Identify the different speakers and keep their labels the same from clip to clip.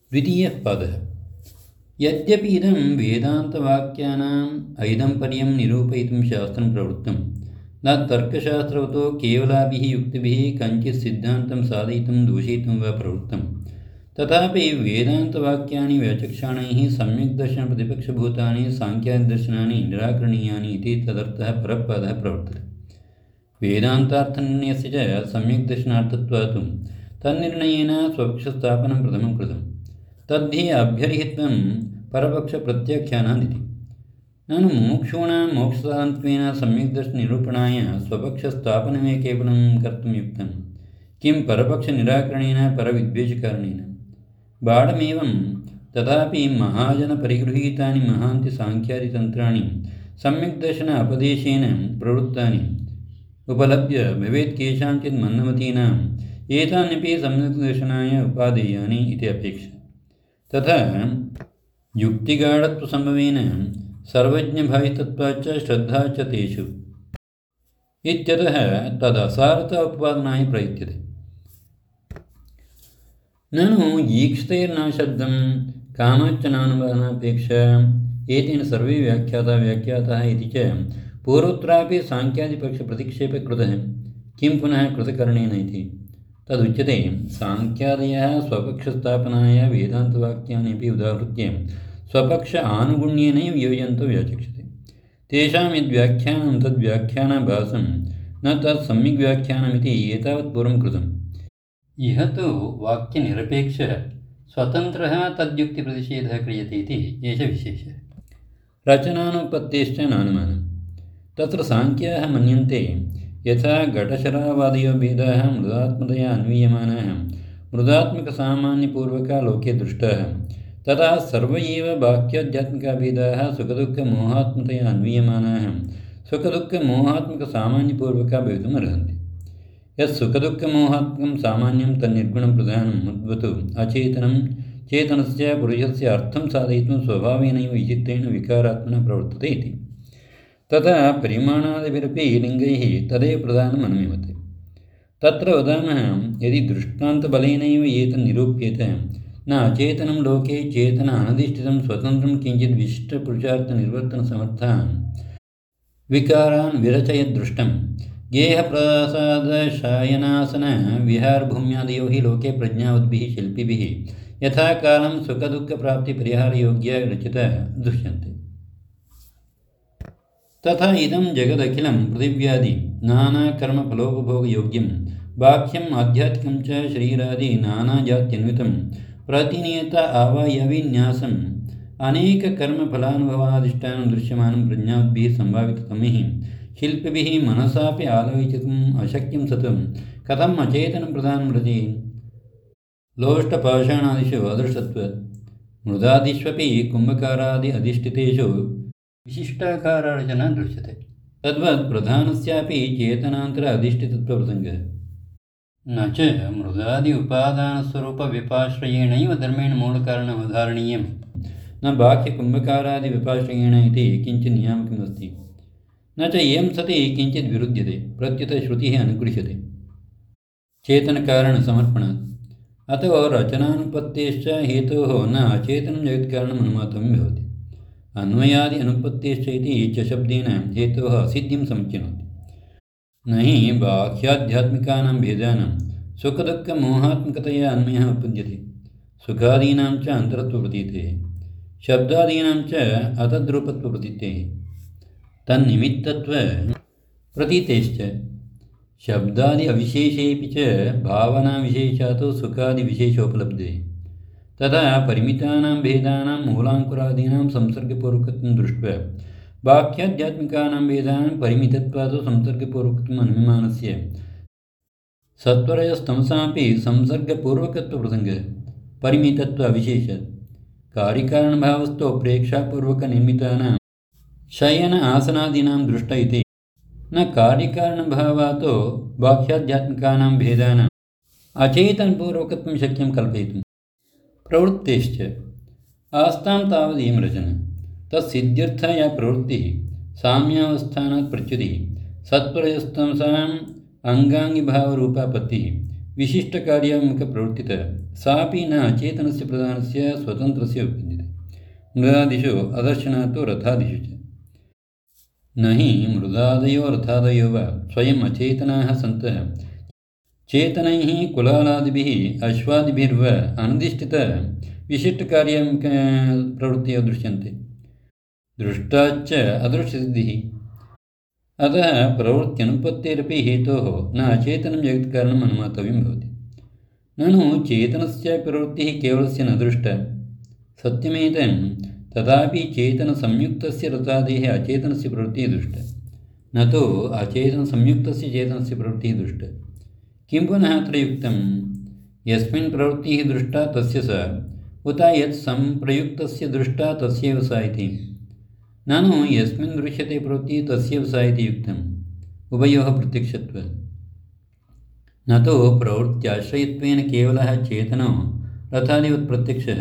Speaker 1: द्वितीयः पादः। यद्यपि इदं वेदान्तवाक्यानाम् ऐदम्पर्यं निरूपयितुं शास्त्रं प्रवृत्तं न तर्कशास्त्रवतो केवलाभिः युक्तिभिः कञ्चित् सिद्धान्तं साधयितुं दूषयितुं वा प्रवृत्तं, तथापि वेदान्तवाक्यानि व्याचक्षाणैः सम्यग्दर्शनप्रतिपक्षभूतानि साङ्ख्यादिदर्शनानि निराकरणीयानि इति तदर्थः परपादः प्रवर्तते। वेदान्तार्थनिर्णयस्य च सम्यग्दर्शनार्थत्वात् तन्निर्णयेन स्वपक्षस्थापनं प्रथमं कृतं। तद्धि अभ्यर्हित्वं परपक्षप्रत्याख्यानादिति। ननु मुमुक्षूणां मोक्षसाधनत्वेन सम्यग्दर्शननिरूपणाय स्वपक्षस्थापनमेव केवलं कर्तुं युक्तं, किं परपक्षनिराकरणेन परविद्वेषकारणेन। बाढमेवं तथापि महाजनपरिगृहीतानि महान्ति साङ्ख्यादितन्त्राणि सम्यग्दर्शन अपदेशेन प्रवृत्तानि उपलभ्य भवेत् केषाञ्चित् मन्दमतीनाम् एतान्यपि सम्यग्दर्शनाय उपादेयानि इति अपेक्षा। तथा युक्तिगाढत्वसम्भवेन सर्वज्ञभावितत्वाच्च श्रद्धा च तेषु इत्यतः तदसारत उपपादनाय प्रयुज्यते। ननु ईक्षतेर्न शब्दं कामच्च नानुमानापेक्षा एतेन सर्वे व्याख्याताः इति च पूर्वत्रापि साङ्ख्यादिपक्षप्रतिक्षेपः कृतः, किं पुनः कृतकरणेन इति। तदुच्यते साङ्ख्यादयः स्वपक्षस्थापनाय वेदान्तवाक्यानि अपि उदाहृत्य स्वपक्ष आनुगुण्येनैव योजयन्तो व्याचक्षते। तेषां यद्व्याख्यानं तद्व्याख्यानाभासं न तत् सम्यग्व्याख्यानमिति एतावत् पूर्वं कृतम्। इह तु वाक्यनिरपेक्षः स्वतन्त्रः तद्युक्तिप्रतिषेधः क्रियते इति एष विशेषः। रचनानुपत्तेश्च नानुमानम्। तत्र साङ्ख्याः मन्यन्ते यथा घटशरावादयो भेदाः मृदात्मतया अन्वीयमानाः मृदात्मकसामान्यपूर्वका लोके दृष्टाः, तथा सर्व एव बाह्याध्यात्मिकाभेदाः सुखदुःखमोहात्मतया अन्वीयमानाः सुखदुःखमोहात्मकसामान्यपूर्वका भवितुम् अर्हन्ति। यत् सुखदुःखमोहात्मकं सामान्यं तन्निर्गुणं प्रधानं मद्वत् अचेतनं चेतनस्य पुरुषस्य अर्थं साधयितुं स्वभावेनैव विचित्रेण विकारात्मना प्रवर्तते इति। तथा परिमाणादिभिरपि लिङ्गैः तदेव प्रधानम् अनुमीयते। तत्र वदामः, यदि दृष्टान्तबलेनैव एतन्निरूप्येत न अचेतनं लोके चेतन अनधिष्ठितं स्वतन्त्रं किञ्चित् विशिष्टपुरुषार्थनिर्वर्तनसमर्थान् विकारान् विरचयद्दृष्टं। गेहप्रसादशयनासनविहारभूम्यादयो हि लोके प्रज्ञावद्भिः शिल्पिभिः यथा कालं सुखदुःखप्राप्तिपरिहारयोग्या रचिता दृश्यन्ते, तथा इदं जगदखिलं पृथिव्यादि नानाकर्मफलोपभोगयोग्यं बाह्यम् आध्यात्मिकं च शरीरादि नानाजात्यन्वितं प्रतिनियत अवयविन्यासम् अनेककर्मफलानुभवाधिष्ठानं दृश्यमानं प्रज्ञावद्भिः सम्भाविततमैः शिल्पिभिः मनसापि आलोचितुम् अशक्यं सतं कथम् अचेतनं प्रधानं रचि। लोष्टपाषाणादिषु अदृष्टत्वात् मृदादिष्वपि कुम्भकारादि अधिष्ठितेषु विशिष्टाकाररचना दृश्यते। तद्वत् प्रधानस्यापि चेतनान्तर अधिष्ठितत्वप्रसङ्गः न च मृदादि उपादानस्वरूपव्यपाश्रयेणैव धर्मेण मूलकारणमवधारणीयं न बाह्यकुम्भकारादिव्यपाश्रयेण इति किञ्चित् नियामकमस्ति। न च एवं सति किञ्चित् विरुध्यते, प्रत्युत श्रुतिः अनुगृह्यते चेतनकारणसमर्पणात्। अतो रचनानुपत्तेश्च हेतोः न अचेतनं जगत्कारणम् अनुमातव्यं भवति। अन्वयादि अनुपत्तेश्च इति च शब्देन हेतोः असिद्धिं समुच्चिनोति। न हि बाह्याध्यात्मिकानां भेदानां सुखदुःखमोहात्मकतया अन्वयः उपपद्यते, सुखादीनां च अन्तरत्वप्रतीतेः शब्दादीनां च अतद्रूपत्वप्रतीतेः तन्निमित्तत्वप्रतीतेश्च शब्दादि अविशेषेऽपि च भावनाविशेषात् सुखादिविशेषोपलब्धे। तथा परिमितानां भेदानां मूलाङ्कुरादीनां संसर्गपूर्वकत्वं दृष्ट्वा बाह्याध्यात्मिकानां भेदानां परिमितत्वात् संसर्गपूर्वकत्वम् अनुमीयमानस्य सत्वरजस्तमसापि संसर्गपूर्वकत्वप्रसङ्गः परिमितत्व अविशेषात् कार्यकारणभावस्थो प्रेक्षापूर्वकनिर्मितानां शयन आसनादीनां दृष्ट इति न कार्यकारणभावात् बाह्याध्यात्मिकानां भेदानाम् अचेतनपूर्वकत्वं शक्यं कल्पयितुम्। प्रवृत्तेश्च आस्तां तावदीं रचना तत्सिद्ध्यर्था या प्रवृत्तिः साम्यावस्थानात् प्रच्युतिः सत्वरजस्तमसाम् अंगांगिभावरूपा पत्तिः विशिष्टकार्यात्मकप्रवृत्तितः सापि न अचेतनस्य प्रधानस्य स्वतन्त्रस्य उपपद्यते। मृदादिषु अदर्शनात् रथादिषु च न हि मृदादयो रथादयो वा स्वयम् अचेतनाः सन्तः चेतनैः कुलालादिभिः अश्वादिभिर्वा अनधिष्ठितविशिष्टकार्यात्मकप्रवृत्तयः दृश्यन्ते। दृष्टाच्च अदृश्यसिद्धिः। अतः प्रवृत्त्यनुपत्तेरपि हेतोः न अचेतनं जगत्कारणम् अनुमातव्यं भवति। ननु चेतनस्य प्रवृत्तिः केवलस्य न दृष्टा सत्यमेतं तथापि चेतनसंयुक्तस्य रथादेः अचेतनस्य प्रवृत्तिः दृष्टा न तु अचेतनसंयुक्तस्य चेतनस्य प्रवृत्तिः दृष्टा। किं पुनः अत्र युक्तं यस्मिन् प्रवृत्तिः दृष्टा तस्य स उत यत् संप्रयुक्तस्य दृष्टा तस्यैव स इति। ननु यस्मिन् दृश्यते प्रवृत्तिः तस्यैव स इति युक्तम्। उभयोः प्रत्यक्षत्वात् न तु प्रवृत्त्याश्रयत्वेन केवलः चेतनो रथादिवत् प्रत्यक्षः।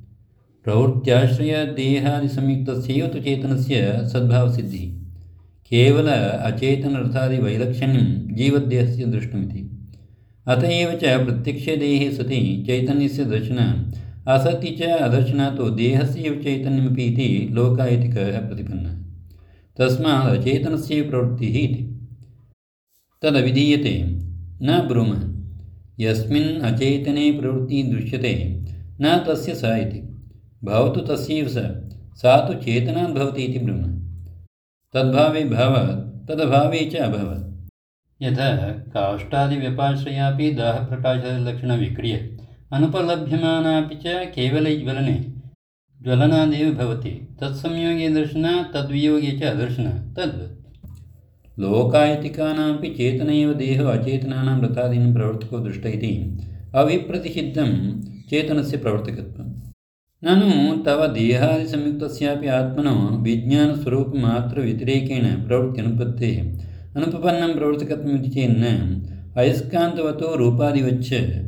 Speaker 1: प्रवृत्त्याश्रयदेहादिसंयुक्तस्यैव तु चेतनस्य सद्भावसिद्धिः। केवल अचेतनरथादिवैलक्षण्यं जीवद्देहस्य दृष्टमिति। अत एव च प्रत्यक्षे देहे सति चैतन्यस्य दर्शनम् असति च अदर्शनातो देहस्य एव चैतन्यमपि इति लोकायतिकः प्रतिपन्नः। तस्मात् अचेतनस्यैव प्रवृत्तिः इति तदविधीयते न ब्रूमः। यस्मिन् अचेतने प्रवृत्तिः दृश्यते न तस्य स इति भवतु तस्यैव सा तु चेतनात् भवति इति ब्रूमः। तद्भावे भावात् तदभावे च अभवत्। यथा काष्ठादिव्यपाश्रयापि दाहप्रकाशलक्षणविक्रिय अनुपलभ्यमानापि च केवले ज्वलनादेव भवति। तत्संयोगे दर्शनात् तद्वियोगे च अदर्शनात् तद्वत्। लोकायतिकानामपि चेतन एव देहो अचेतनानां रथादीनां प्रवर्तको दृष्ट इति अविप्रतिषिद्धं चेतनस्य प्रवर्तकत्वम्। ननु तव देहादिसंयुक्तस्यापि आत्मनो विज्ञानस्वरूपमात्रव्यतिरेकेण प्रवृत्त्यनुपत्तेः अनुपपन्नं प्रवर्तकत्वमिति चेन्न अयस्कान्तवतो रूपादिवच्च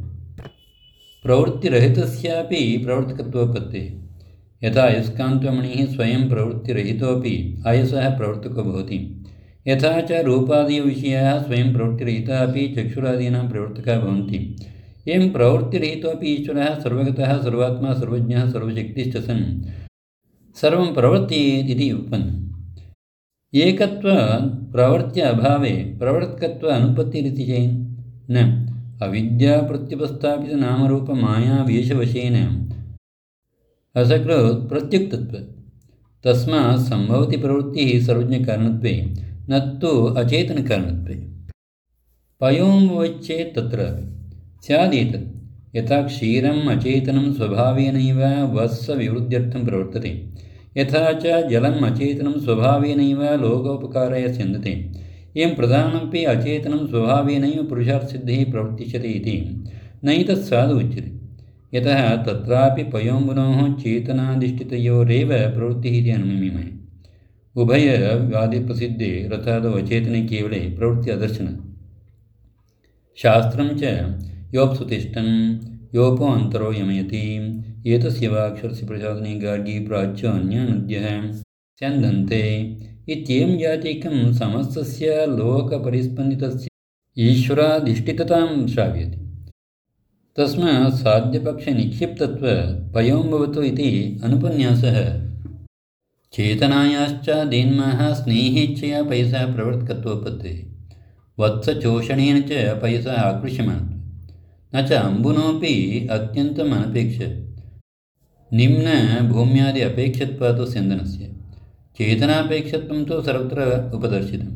Speaker 1: प्रवृत्तिरहितस्यापि प्रवर्तकत्वोपत्तेः। यथा अयस्कान्तमणिः स्वयं प्रवृत्तिरहितोऽपि अयसः प्रवर्तको भवति यथा च रूपादिविषयाः स्वयं प्रवृत्तिरहिताः अपि चक्षुरादीनां प्रवर्तकाः भवन्ति। एवं प्रवृत्तिरहितोऽपि ईश्वरः सर्वगतः सर्वात्मा सर्वज्ञः सर्वशक्तिश्च सन् सर्वं प्रवर्तयेत् इति उत्पन्नम्। एकत्वात् प्रवृत्त्य अभावे प्रवर्तकत्व अनुपत्तिरिति चेत् न अविद्याप्रत्युपस्थापितनामरूपमायावेशवशेन असकृत् प्रत्युक्तत्वात्। तस्मात् सम्भवति प्रवृत्तिः सर्वज्ञकारणत्वे न तु अचेतनकारणत्वे। पयोमुवच्चेत् तत्रापि स्यादेतत् यथा क्षीरम् अचेतनं स्वभावेनैव वत्सविवृद्ध्यर्थं प्रवर्तते यथा च जलम् अचेतनं स्वभावेनैव लोकोपकाराय स्यन्दते। एवं प्रधानमपि अचेतनं स्वभावेनैव पुरुषार्थसिद्धिः प्रवर्तिष्यते इति नैतत् साधु उच्यते। यतः तत्रापि पयोमुनोः चेतनाधिष्ठितयोरेव प्रवृत्तिः इति अनुमीमहे। उभयवादिप्रसिद्धे रथादौ अचेतने केवले प्रवृत्ति अदर्शनात्। शास्त्रं च योऽप्सुतिष्ठं योपो अन्तरो यमयति एतस्य वाक्षरस्य प्रसादने गार्गी प्राच्यो अन्यानुद्यः स्यन्दन्ते इत्येवं जातीकं समस्तस्य लोकपरिस्पन्दितस्य ईश्वराधिष्ठिततां श्राव्यते। तस्मात् साध्यपक्षनिक्षिप्तत्वात् पयोम्भवतु इति अनुपन्यासः। चेतनायाश्च देन्मः स्नेहेच्छया पयसः प्रवर्तकत्वोपत्तेः वत्सचोषणेन च पयसः आकृष्यमाणत्वं न च अम्बुनोऽपि अत्यन्तम् अनपेक्षः निम्नभूम्यादि अपेक्षत्वात् स्यन्दनस्य चेतनापेक्षत्वं तु सर्वत्र उपदर्शितम्।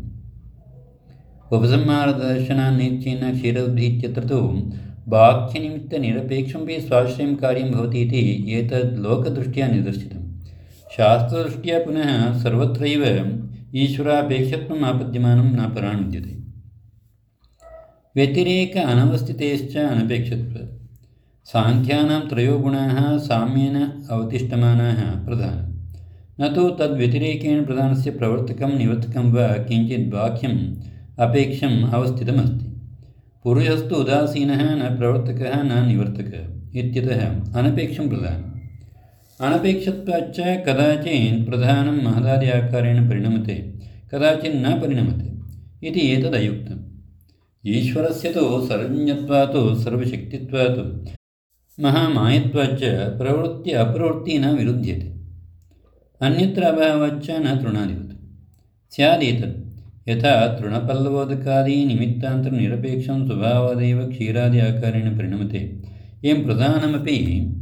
Speaker 1: उपसंहारदर्शनान्निश्चयेन क्षीरोद्धि इत्यत्र तु वाक्यनिमित्तनिरपेक्षमपि स्वाश्रयं कार्यं भवति इति एतद् लोकदृष्ट्या निदर्शितम्। शास्त्रदृष्ट्या पुनः सर्वत्रैव ईश्वरापेक्षत्वम् आपद्यमानं न परानुद्यते। व्यतिरेक अनवस्थितेश्च अनपेक्षत्वात् सांख्यानां त्रयो गुणाः साम्येन अवतिष्ठमानाः प्रधानं न तु तद्व्यतिरेकेण प्रधानस्य प्रवर्तकं निवर्तकं वा किञ्चित् बाह्यम् अपेक्षम् अवस्थितमस्ति। पुरुषस्तु उदासीनः न प्रवर्तकः न निवर्तकः इत्यतः अनपेक्षं प्रधानम्। अनपेक्षत्वाच्च कदाचित् प्रधानं महदादि आकारेण परिणमते कदाचित् न परिणमते इति एतदयुक्तम्। ईश्वरस्य तु सर्वज्ञत्वात् सर्वशक्तित्वात् महामायत्वाच्च प्रवृत्ति अप्रवृत्ति न विरुध्यते। अन्यत्र अभावाच्च न तृणादिवत् स्यादेतत्। यथा तृणपल्लवोदकादि निमित्तान्तरनिरपेक्षं स्वभावादेव क्षीरादि आकारेण परिणमते, एवं प्रधानमपि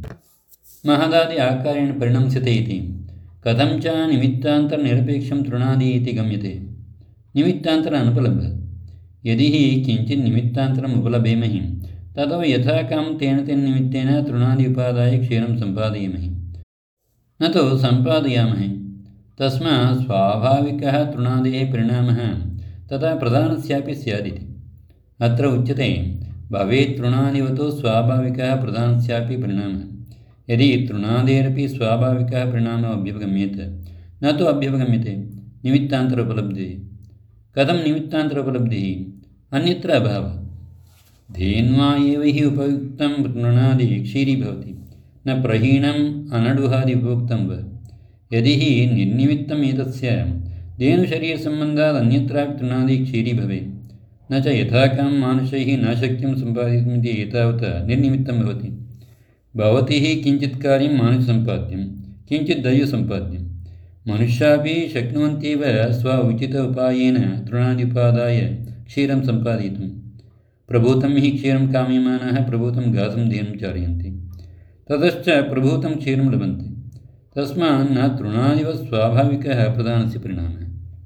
Speaker 1: महदादि आकारेण परिणम्स्यते इति। कथं च निमित्तान्तरनिरपेक्षं तृणादि इति गम्यते। निमित्तान्तरम् अनुपलभ्यते। यदि हि किञ्चित् निमित्तान्तरम् उपलभेमहि ततो यथा कामं तेन निमित्तेन तृणादि उपादाय क्षीरं सम्पादयामहि, न तु सम्पादयामहे। तस्मात् स्वाभाविकः तृणादेः परिणामः तथा प्रधानस्यापि स्यादिति। अत्र उच्यते भवेत् तृणादिवत् स्वाभाविकः प्रधानस्यापि परिणामः। यदि तृणादेरपि स्वाभाविकः परिणामः अभ्युपगम्येत न तु अभ्युपगम्यते निमित्तान्तरोपलब्धिः। कथं निमित्तान्तरोपलब्धिः? अन्यत्र अभावः। धेन्वा एव हि उपयुक्तं तृणादि क्षीरी भवति, न प्रहीणम् अनडुहादि उपयुक्तं वा। यदि हि निर्निमित्तम् एतस्य धेनुशरीरसम्बन्धात् अन्यत्रापि तृणादि क्षीरी भवेत्, न च यथा कामं मानुषैः न शक्यं सम्पादितुमिति एतावत् निर्निमित्तं भवति। भवति हि किञ्चित् कार्यं मानुषसम्पाद्यं, किञ्चित् दैवसम्पाद्यं। मनुष्यापि शक्नुवन्त्येव स्व उचित उपायेन तृणादि क्षीरं सम्पादयितुं। प्रभूतं हि क्षीरं कामयमानाः प्रभूतं घासं धेनुं चारयन्ति, ततश्च प्रभूतं क्षीरं लभन्ते। तस्मात् न तृणादिवत् स्वाभाविकः प्रधानस्य परिणामः।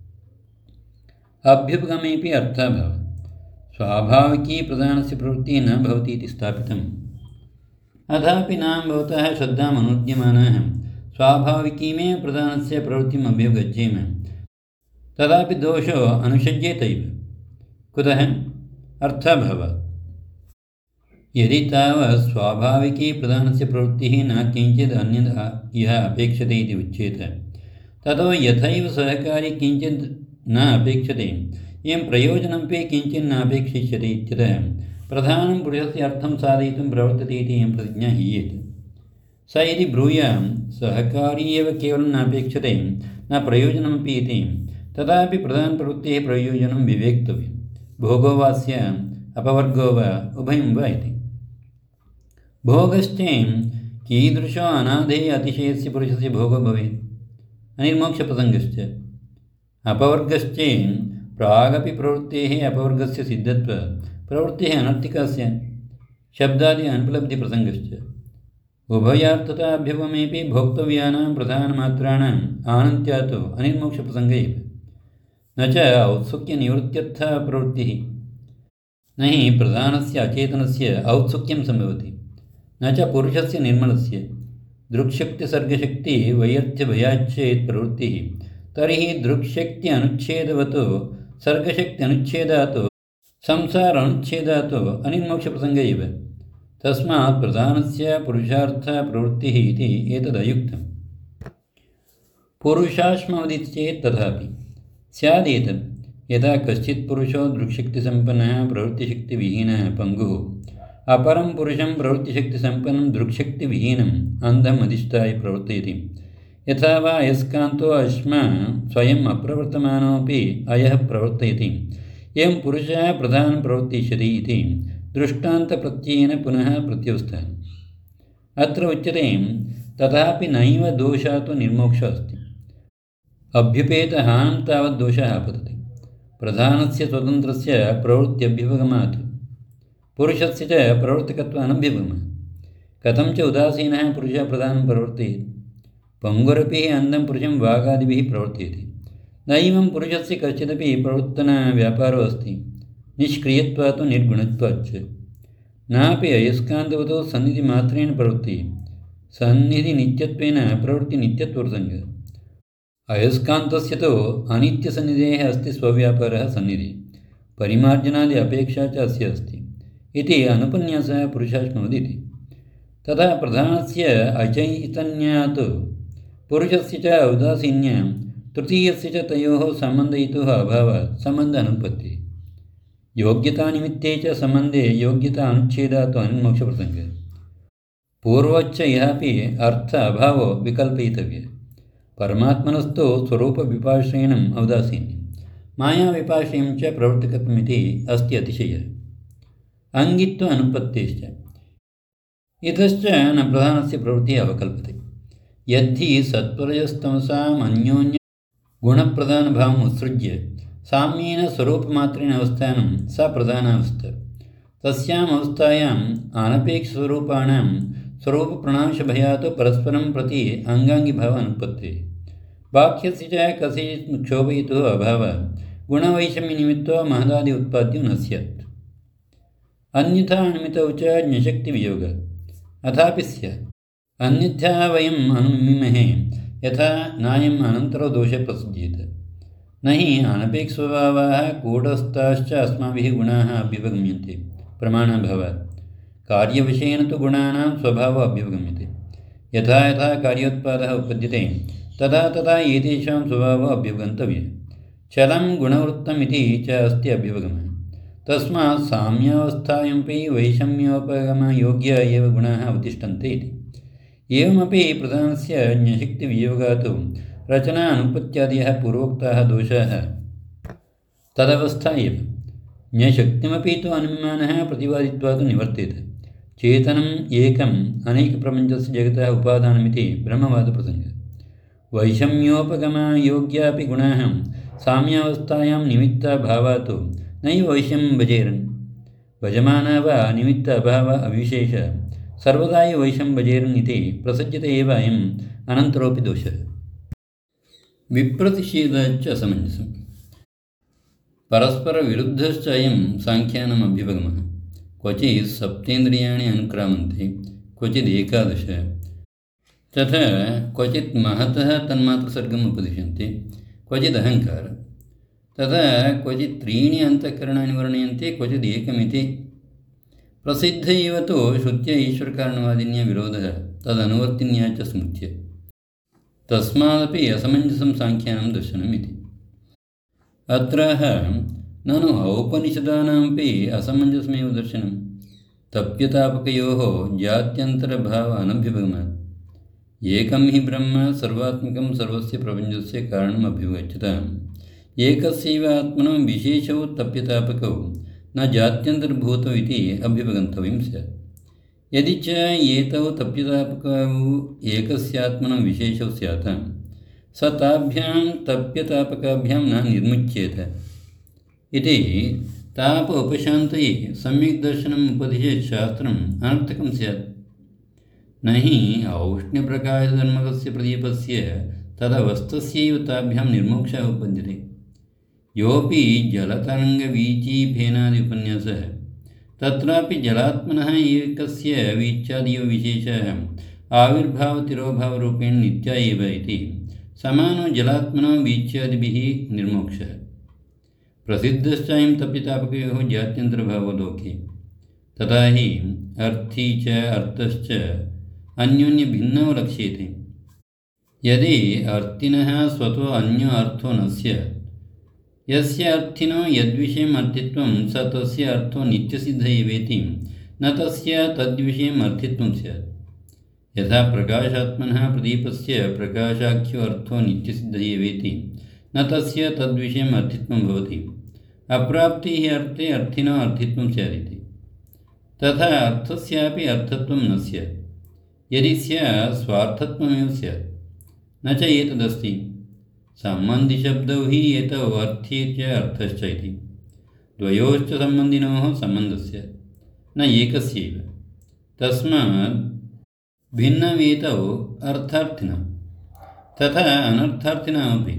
Speaker 1: अभ्युपगमेऽपि अर्थाभावः। स्वाभाविकी प्रधानस्य प्रवृत्तिः न भवति इति स्थापितम्। अथापि नाम भवतः श्रद्धाम् अनुद्यमानाः स्वाभाविकीमेव प्रधानस्य प्रवृत्तिम् अभ्युपगच्छेम, तदापि दोषो अनुषज्येतैव। कुतः? अर्थाभावात्। यदि तावत् स्वाभाविकी प्रधानस्य प्रवृत्तिः न किञ्चित् अन्यत् यः अपेक्षते इति उच्येत, ततो यथैव सहकारी किञ्चित् न अपेक्षते एवं प्रयोजनमपि किञ्चित् न अपेक्षिष्यते इत्यतः प्रधानं पुरुषस्य अर्थं साधयितुं प्रवर्तते इति एवं प्रतिज्ञा हीयेत। स यदि ब्रूयां सहकारी एव केवलं न अपेक्षते न प्रयोजनमपि इति, तथापि प्रधानप्रवृत्तेः प्रयोजनं विवेक्तव्यं। भोगो वा स्यात् अपवर्गो वा उभयं वा इति। भोगश्चें कीदृशो अनाधेय अतिशयस्य पुरुषस्य भोगो भवेत्, अनिर्मोक्षप्रसङ्गश्च। अपवर्गश्चेन् प्रागपि प्रवृत्तेः अपवर्गस्य सिद्धत्वात् प्रवृत्तिः अनर्थिका स्यात्, शब्दादि अनुपलब्धिप्रसङ्गश्च। उभयार्थताभ्युपगमेऽपि भोक्तव्यानां प्रधानमात्राणाम् आनन्त्यात् अनिर्मोक्षप्रसङ्ग एव। न च औत्सुक्यनिवृत्त्यर्था प्रवृत्तिः। न हि प्रधानस्य अचेतनस्य औत्सुक्यं सम्भवति, न च पुरुषस्य निर्मलस्य। दृक्शक्तिसर्गशक्तिवैयर्थ्यभयाच्चेत् प्रवृत्तिः, तर्हि दृक्शक्ति अनुच्छेदवत् सर्गशक्ति अनुच्छेदात् संसार अनुच्छेदात् अनिर्मोक्षप्रसङ्ग एव। तस्मात् प्रधानस्य पुरुषार्थप्रवृत्तिः इति एतदयुक्तम्। पुरुषाश्मवदिति चेत् तथापि स्यादेतत्। यदा कश्चित् पुरुषो दृक्शक्तिसम्पन्नः प्रवृत्तिशक्तिविहीनः पङ्गुः अपरं पुरुषं प्रवृत्तिशक्तिसम्पन्नं दृक्शक्तिविहीनम् अन्धम् अधिष्ठाय प्रवर्तयति। यथा वा अयस्कान्तो अश्मा स्वयम् अप्रवर्तमानोऽपि अयः प्रवर्तयति, एवं पुरुषः प्रधानं प्रवर्तिष्यति इति दृष्टान्तप्रत्ययेन पुनः प्रत्युत्स्थः। अत्र उच्यते तथापि नैव दोषात् निर्मोक्षः अस्ति। अभ्युपेतहानं तावत् दोषः आपतति। प्रधानस्य स्वतन्त्रस्य प्रवृत्त्यभ्युपगमात् पुरुषस्य च प्रवर्तकत्वानभ्युपगमः। कथं च उदासीनः पुरुषः प्रधानं प्रवर्तयेत्। पङ्गुरपि अन्धं पुरुषं वागादिभिः प्रवर्तयति। नैवं पुरुषस्य कश्चिदपि प्रवर्तनव्यापारो अस्ति, निष्क्रियत्वात् निर्गुणत्वाच्च। नापि अयस्कान्तवतो सन्निधिमात्रेण प्रवृत्तिः, सन्निधिनित्यत्वेन प्रवृत्तिनित्यत्वप्रसङ्गः। अयस्कान्तस्य तु अनित्यसन्निधेः अस्ति स्वव्यापारः सन्निधिः, परिमार्जनादि अपेक्षा च अस्य अस्ति इति अनुपन्यासः पुरुषाश्मवदिति। तथा प्रधानस्य अचैतन्यात् पुरुषस्य च औदासीन्यां तृतीयस्य च तयोः सम्बन्धयितुः अभावात् सम्बन्धानुपत्तिः। योग्यतानिमित्ते च सम्बन्धे योग्यता अनुच्छेदात् अनिर्मोक्षप्रसङ्गः। पूर्वच्च यहापि अर्थ अभावो विकल्पयितव्यः। परमात्मनस्तु स्वरूपविपाश्रयणम् औदासीन्यं, मायाविपाश्रयं च प्रवर्तकत्वमिति अस्ति अतिशयः। अङ्गित्व अनुपत्तिश्च इतश्च न प्रधानस्य प्रवृत्तिः अवकल्पते। यद्धि सत्त्वरजस्तमसाम् अन्योन्यगुणप्रधानभावम् उत्सृज्य साम्येन स्वरूपमात्रेण अवस्थानं सा प्रधानावस्था। तस्याम् अवस्थायाम् अनपेक्षस्वरूपाणां स्वरूपप्रणांशभयात् परस्परं प्रति अङ्गाङ्गिभावः अनुपत्तिः। बाह्यस्य च कस्यचित् क्षोभयितुः अभावात् गुणवैषम्यनिमित्तो महदादि उत्पाद्यो न स्यात्। अन्यथा अनिमितौ च ज्ञशक्तिवियोगः अथापि स्यात्। अन्यथा वयम् अनुमिमहे यथा नायम् अनन्तरो दोषः प्रसज्येत। न हि अनपेक्षस्वभावाः कूटस्थाश्च अस्माभिः गुणाः अभ्युपगम्यन्ते प्रमाणाभावात्। कार्यविषयेन तु गुणानां स्वभावः अभ्युपगम्यते। यथा यथा कार्योत्पादः उपपद्यते तथा तथा एतेषां स्वभावः अभ्युपगन्तव्यः। चलं गुणवृत्तम् इति च अस्ति अभ्युपगमः। तस्मात् साम्यावस्थायामपि वैषम्योपगमयोग्य एव गुणाः अवतिष्ठन्ते इति। एवमपि प्रधानस्य ज्ञशक्तिवियोगात् रचना अनुपत्यादयः पूर्वोक्ताः दोषाः तदवस्था एव। ज्ञशक्तिमपि तु अनुमानः प्रतिपादित्वात् निवर्तेत। चेतनम् एकम् अनेकप्रपञ्चस्य जगतः उपादानमिति ब्रह्मवादप्रसङ्गः। वैषम्योपगमयोग्यापि गुणाः साम्यावस्थायां निमित्ताभावात् नैव वैषम्यं भजेरन्। भजमाना वा निमित्त अभाव अविशेष सर्वदा एव वैषम्यं भजेरन् इति प्रसज्यते एव अयम् अनन्तरोऽपि दोषः। विप्रतिषेधश्च असमञ्जसम् परस्परविरुद्धश्च अयं साङ्ख्यानाम् अभ्युपगमः। क्वचित् सप्तेन्द्रियाणि अनुक्रामन्ते, क्वचित् एकादश, तथा क्वचित् महतः तन्मात्रसर्गम् उपदिशन्ते, क्वचित् अहङ्कार, तथा क्वचित् त्रीणि अन्तःकरणानि वर्णयन्ते, क्वचित् एकमिति। प्रसिद्ध इव तु श्रुत्या ईश्वरकारणवादिन्या विरोधः तदनुवर्तिन्या च स्मृत्य। तस्मादपि असमञ्जसं साङ्ख्यानां दर्शनम् इति। अत्राह ननु औपनिषदानामपि असमञ्जसमेव दर्शनं। तप्यतापकयोः जात्यन्तरभावः अनभ्युपगमात्। एकं हि ब्रह्म सर्वात्मकं सर्वस्य प्रपञ्चस्य कारणम् अभ्युपगच्छताम्। एकस्यैव आत्मनो विशेषौ तप्यतापकौ न जात्यन्तर्भूतौ इति अभ्युपगन्तव्यं स्यात्। यदि च एतौ तप्यतापकौ एकस्यात्मनो विशेषौ स्यात् स ताभ्यां तप्यतापकाभ्यां न निर्मुच्येत इति ताप उपशान्तये सम्यक् दर्शनम् उपदिशेत् शास्त्रम् अनर्थकं स्यात्। न हि औष्ण्यप्रकाशधर्मकस्य प्रदीपस्य तदवस्थस्यैव ताभ्यां निर्मोक्षः उपपद्यते। योऽपि जलतरङ्गवीचीफेनादि उपन्यासः तत्रापि जलात्मनः एकस्य वीच्यादियो विशेषः आविर्भावतिरोभावरूपेण नित्या एव इति समानो जलात्मनो वीच्यादिभिः निर्मोक्षः। प्रसिद्धश्चायं तप्यतापकयोः जात्यन्तरभावो लोके। तथा हि अर्थी च अर्थश्च अन्योन्यभिन्नौ लक्ष्येते। यदि अर्थिनः स्वतो अन्यो अर्थो न स्यात्, यस्य अर्थिनो यद्विषयम् अर्थित्वं स तस्य अर्थो नित्यसिद्ध एवेति न तस्य तद्विषयम् अर्थित्वं स्यात्। यथा प्रकाशात्मनः प्रदीपस्य प्रकाशाख्यो अर्थो नित्यसिद्ध एवेति न तस्य तद्विषयम् अर्थित्वं भवति। अप्राप्तिः अर्थे अर्थिनो अर्थित्वं स्यादिति। तथा अर्थस्यापि अर्थत्वं न स्यात्। यदि स्यात् स्वार्थत्वमेव स्यात्। न च एतदस्ति। सम्बन्धिशब्दौ हि एतौ अर्थ्ये च अर्थश्च इति। द्वयोश्च सम्बन्धिनोः सम्बन्धस्य न एकस्यैव। तस्मात् भिन्नमेतौ अर्थार्थिनौ तथा अनर्थार्थिनमपि।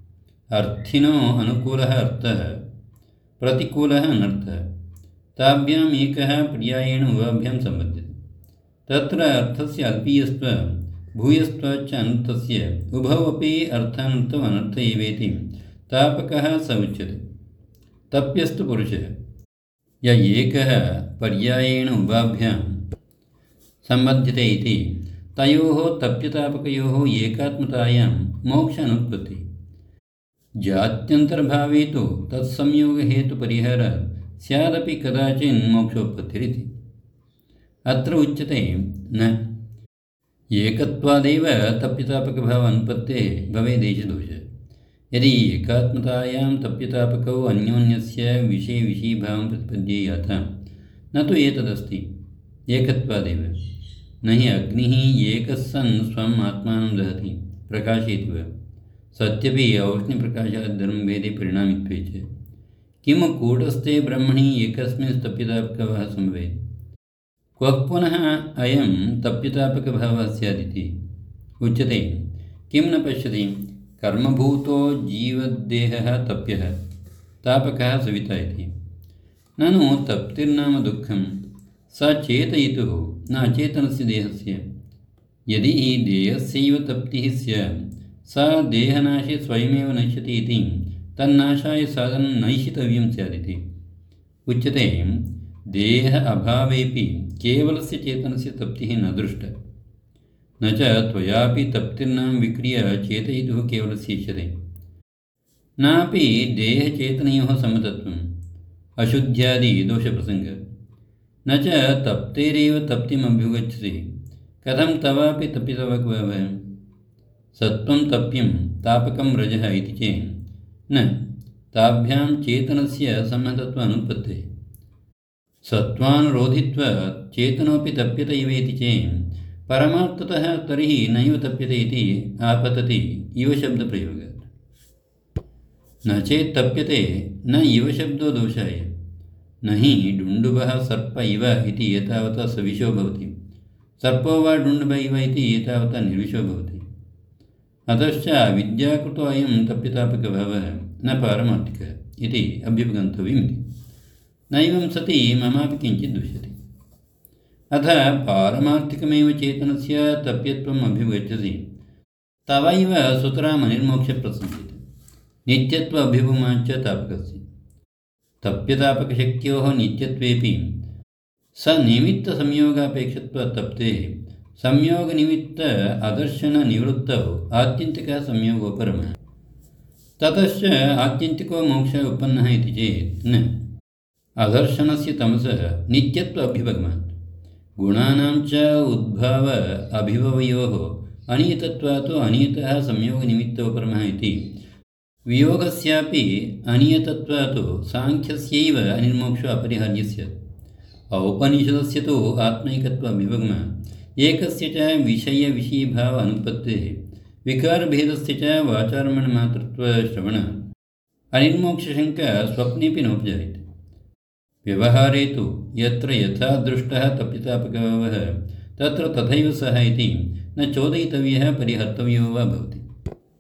Speaker 1: अर्थिनो अनुकूलः अर्थः, प्रतिकूलः अनर्थः। ताभ्याम् एकः पर्यायेण उभाभ्यां सम्बध्यते। तत्र अर्थस्य अल्पीयत्वं भूयस्त्वाच्च अनर्थस्य उभौ अपि अर्थानर्थौ अनर्थ एवेति तापकः स उच्यते। तप्यस्तु पुरुषः य एकः पर्यायेण उभाभ्यां सम्बध्यते इति तयोः तप्यतापकयोः एकात्मतायां मोक्ष अनुत्पत्तिः। जात्यन्तर्भावे तु तत्संयोगहेतुपरिहारात् स्यादपि कदाचिन् मोक्षोत्पत्तिरिति। अत्र उच्यते न एकत्वादेव तप्यतापकभाव अनुपत्तेः भवेदेष दोषः। यदि एकात्मतायां तप्यतापकौ अन्योन्यस्य विषयविषयीभावं प्रतिपद्येयाथ न तु एतदस्ति एकत्वादेव। न हि अग्निः एकः सन् स्वम् आत्मानं दहति प्रकाशयति वा। सत्यपि औष्ण्यप्रकाशाद्धर्मभेदे परिणामित्वे च किं कूटस्थे ब्रह्मणि एकस्मिन् तप्यतापकभावः सम्भवेत्। क्व पुनः अयं तप्यतापकभावः स्यादिति उच्यते। किं न पश्यति कर्मभूतो जीवदेहः तप्यः तापकः सविता इति। ननु तप्तिर्नाम दुःखं स चेतयितुः न अचेतनस्य देहस्य। यदि देहस्यैव तप्तिः स्यात् सा देहनाशे स्वयमेव नश्यति इति तन्नाशाय साधनं नैशितव्यं स्यादिति उच्यते। देह अभावेपि केवलस्य चेतनस्य तप्तिः न दृष्टा। न च त्वयापि तप्तिर्नाम विक्रिय चेतयितुः केवलस्य इष्यते। नापि देहचेतनयोः समतत्वम् अशुद्ध्यादि दोषप्रसङ्गः। न च तप्तेरेव तप्तिम् अभ्युगच्छति। कथं तवापि तप्यतापकभावः। सत्त्वं तप्यं तापकं रजः इति चेत् न ताभ्यां चेतनस्य सम्मतत्वानुत्पत्तेः। सत्त्वानुरोधित्वात् चेतनोऽपि तप्यत इव इति चेत् परमार्थतः तर्हि नैव तप्यते इति आपतति इव शब्दप्रयोगात्। न चेत् तप्यते न इव शब्दो दोषाय। न हि डुण्डुबः सर्प इव इति एतावता सविशो भवति। सर्पो वा डुण्डुब इव इति एतावता निर्विशो भवति। अतश्च विद्याकृतो अयं तप्यतापकभावः न पारमार्थिकः इति अभ्युपगन्तव्यमिति। नैवं सति ममापि किञ्चित् दृश्यते। अथ पारमार्थिकमेव चेतनस्य तप्यत्वम् अभ्युगच्छति तवैव सुतराम् अनिर्मोक्षप्रसङ्गिते नित्यत्व अभ्युपमाच्च तापकस्य। तप्यतापकशक्त्योः नित्यत्वेपि स निमित्तसंयोगापेक्षत्वात् तप्तेः संयोगनिमित्त अदर्शननिवृत्तौ आत्यन्तिकः संयोगो परमः। ततश्च आत्यन्तिको मोक्षः उत्पन्नः इति चेत् न अदर्शनस्य तमसः नित्यत्व अभ्युपगमात् गुणानां च उद्भाव अभिभवयोः अनियतत्वात् अनियतः संयोगनिमित्तो परमः इति वियोगस्यापि अनियतत्वात् साङ्ख्यस्यैव अनिर्मोक्षो अपरिहार्यः स्यात्। औपनिषदस्य तु आत्मैकत्व अभ्युपगमात् एकस्य च विषयविषयीभाव अनुत्पत्तेः विकारभेदस्य च वाचारम्भणमात्रत्वश्रवणात् अनिर्मोक्षशङ्का स्वप्नेऽपि नोपजायते। व्यवहारे तु यत्र यथा दृष्टः तप्यतापकभावः तत्र तथैव सः इति न चोदयितव्यः परिहर्तव्यो वा भवति।